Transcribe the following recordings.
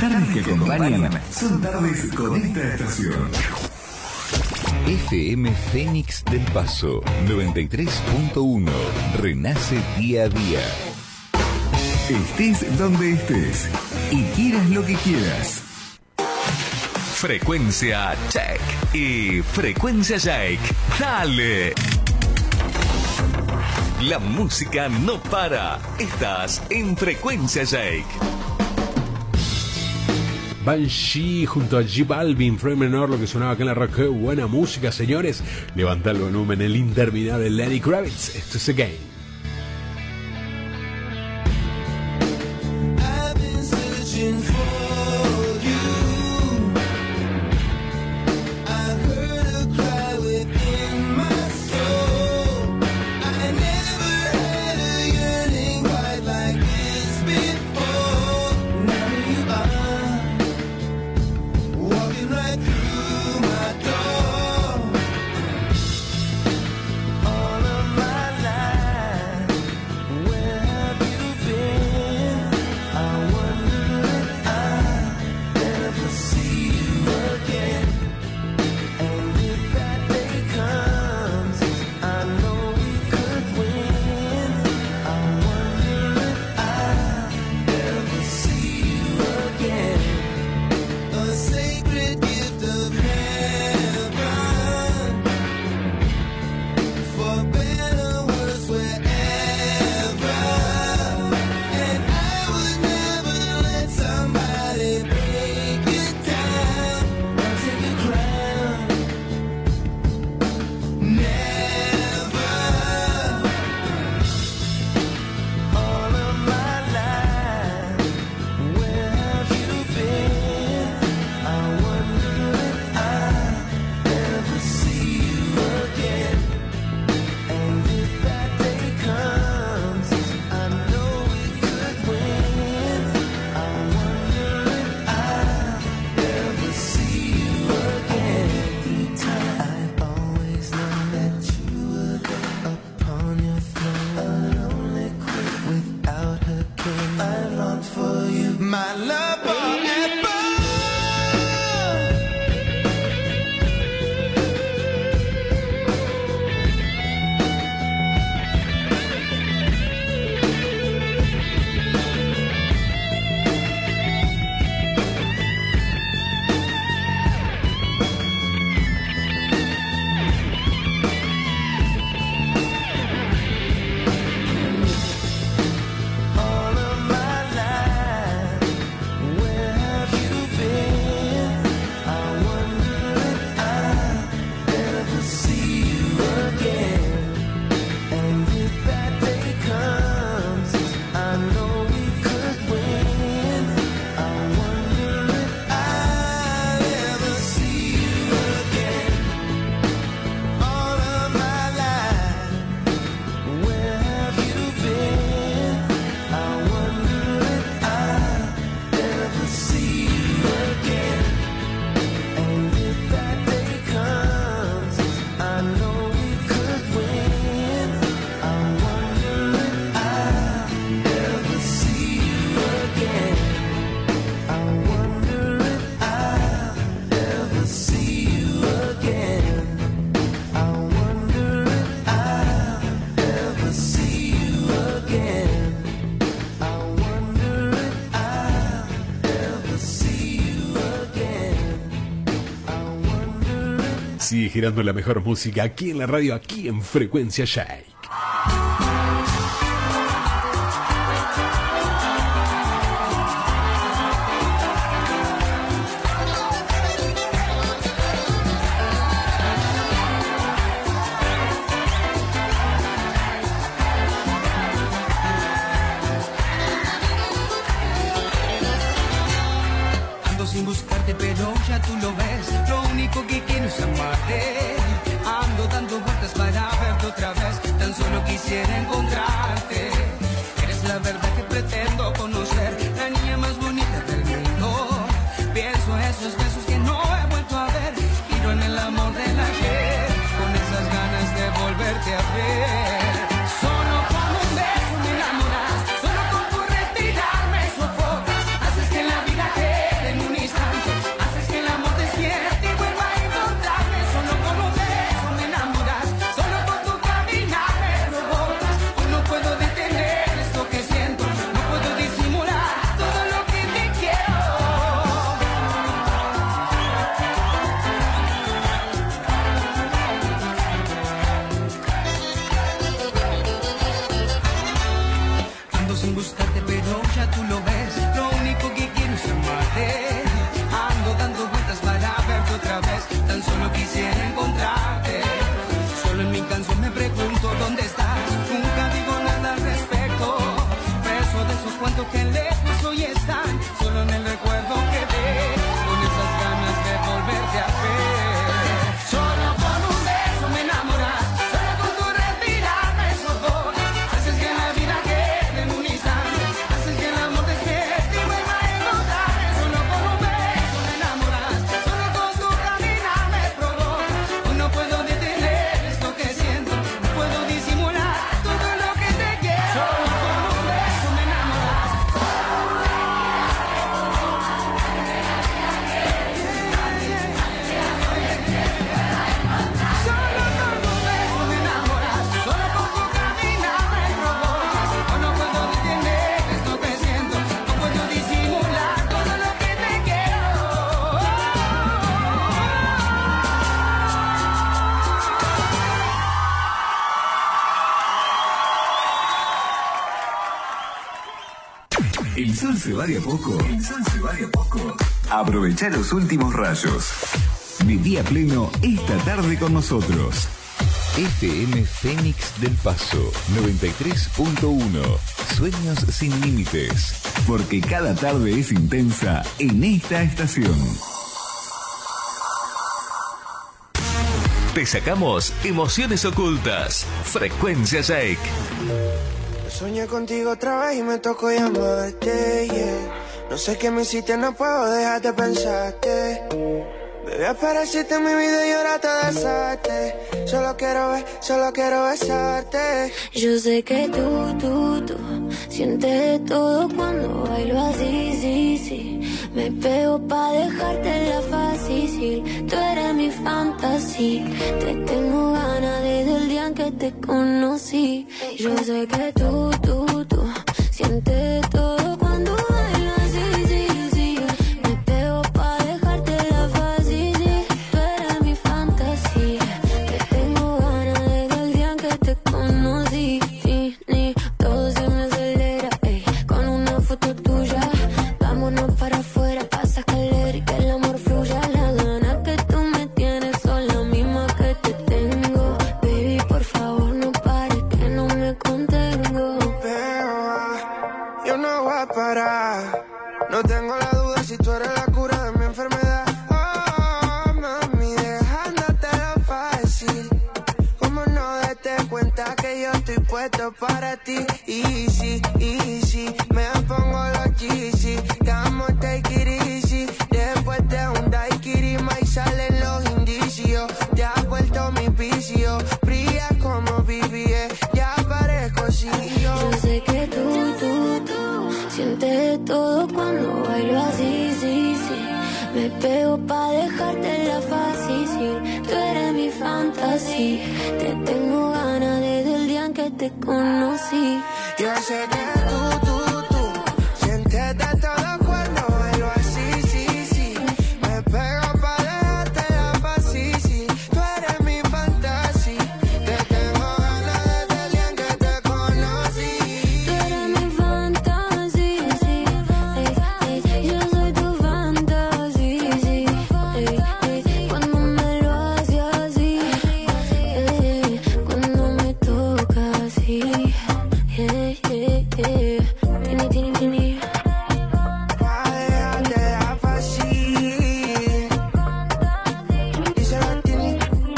tardes que acompañan son tardes con esta estación. FM Fénix del Paso 93.1 renace día a día. Estés donde estés y quieras lo que quieras. Frecuencia Check y Frecuencia Jake. ¡Dale! La música no para. Estás en Frecuencia Jake. Banshee junto a J Balvin, Fred Menor, lo que sonaba acá en la rock. ¡Qué buena música, señores! Levanta el volumen, el interminable Lenny Kravitz. Esto es Again. Sigue girando la mejor música aquí en la radio, aquí en Frecuencia Shake. Ando sin buscarte, pero ya tú lo ves. Lo único que quiero es amarte. Ando dando vueltas para verte otra vez. Tan solo quisiera encontrarte. Eres la verdad que pretendo conocer. La niña más bonita del mundo. Pienso esos besos que no he vuelto a ver. Giro en el amor del ayer. Con esas ganas de volverte a ver. Solo con un beso me enamoras. Solo con tu respirar me sofocas. Haces que la vida quede. sol se va de a poco. Aprovecha los últimos rayos. Viví a pleno esta tarde con nosotros. FM Fénix del Paso 93.1. Sueños sin límites. Porque cada tarde es intensa en esta estación. Te sacamos emociones ocultas. Frecuencia Shake. Soñé contigo otra vez y me tocó llamarte, yeah. No sé qué me hiciste, no puedo dejar de pensarte. Bebé, apareciste en mi vida y ahora te besaste. Solo quiero besarte. Yo sé que tú sientes todo cuando bailo así, sí. Me pego pa' dejártela fácil. Tú eres mi fantasía. Te tengo ganas desde el día en que te conocí. Yo sé que tú sientes todo cuando bailo así, sí. Me pego pa' dejártela fácil. Tú eres mi fantasía. Te tengo ganas desde el día en que te conocí. Todo se me acelera, ey, con una foto tuya. Vámonos para afuera, pasa calor y que el amor fluya. La gana que tú me tienes son las mismas que te tengo. Baby, por favor no pares, que no me contengo. Yo no voy a parar. No tengo la duda si tú eres la cura de mi enfermedad. Oh, mami, dejándotelo fácil. Como no date cuenta que yo estoy puesto para ti. Easy, me pongo los Yeezy. Damos take it easy. Después de un daiquiri y salen los indicios. Te has vuelto mi vicio. Brillas como BBS. Ya parezco CEO. Yo sé que tú sientes todo cuando bailo así, sí. Me pego pa' dejártela fácil. Tú eres mi fantasía. Te tengo ganas desde el día en que te conocí. Yo sé que tú sientes de todo cuando bailo así, sí. Me pego pa' dejártela fácil. Tú eres mi fantasía. Te tengo ganas desde el día en que te conocí. Tú eres mi fantasía, sí. Yo soy tu fantasía, sí. Cuando me lo haces así, cuando me tocas así. Tini. Pa' dejártela fácil. Díselo a Tini.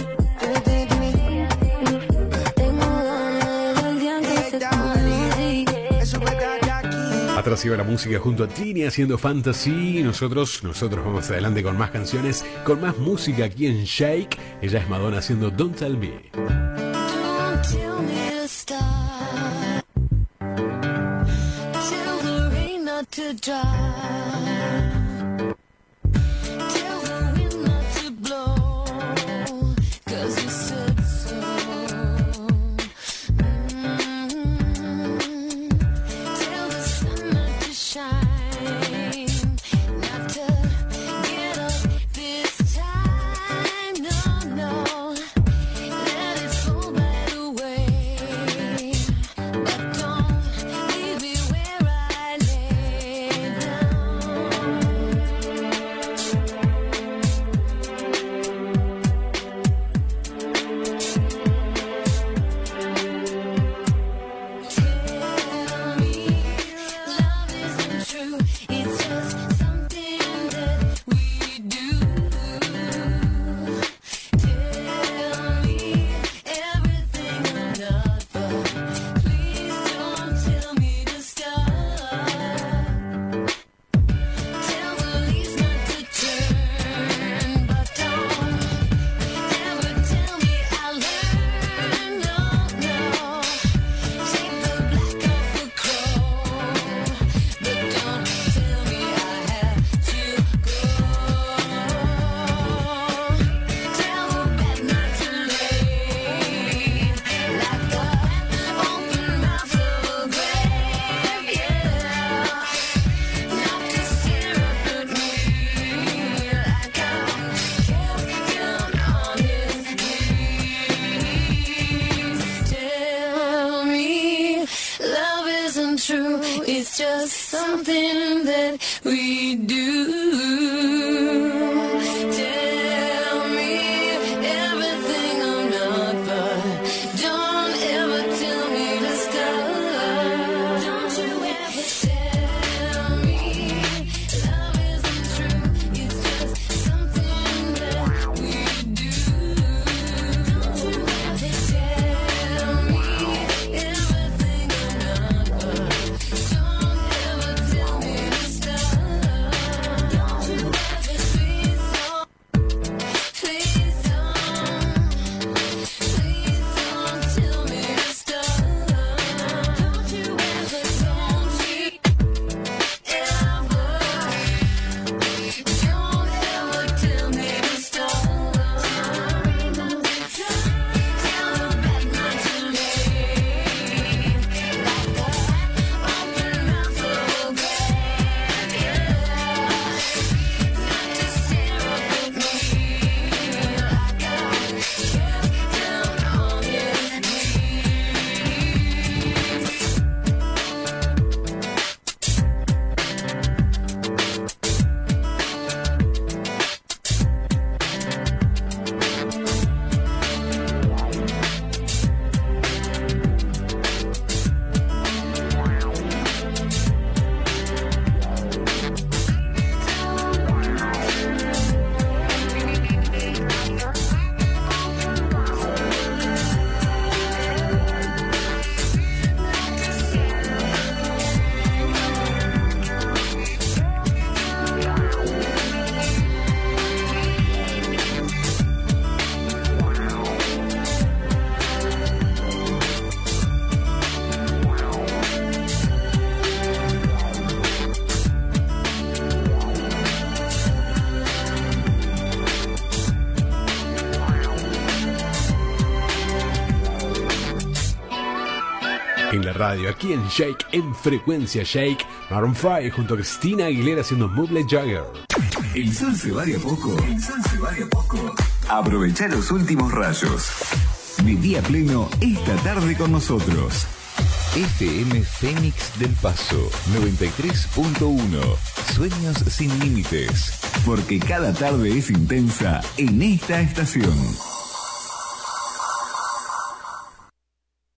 Tengo ganas del día en que te conocí. Eso que está aquí. Atrás iba la música junto a Tini haciendo Fantasy. Nosotros vamos adelante con más canciones, con más música aquí en Shake. Ella es Madonna haciendo Don't Tell Me. Don't tell me to stop. Tell the rain not to dry. Tell the wind not to blow. 'Cause you said so. Tell the sun not to shine. Not to get up this time. No. Let it fall by the way. But don't leave me where I lay down. just something that we do. Tell me everything I'm not, but don't ever tell me to stop. Don't you ever tell me love isn't true. It's just something that we do. Don't you ever tell me everything I'm not, but don't ever tell me to stop. Don't you ever, please don't, please don't, please don't tell me to stop. Don't you ever, don't you ever, don't ever tell me to stop. Tell the bad man to me, like a open mouth of a grave, yeah. Not to stare up at me like I get down on his En la radio, aquí en Shake, en Frecuencia Shake, Maroon 5 junto a Cristina Aguilera haciendo Move Like Jagger. El sol se va de a poco. El sol se va de a poco. Aprovecha los últimos rayos. Viví a pleno esta tarde con nosotros. FM Fénix del Paso 93.1. Sueños sin límites. Porque cada tarde es intensa en esta estación.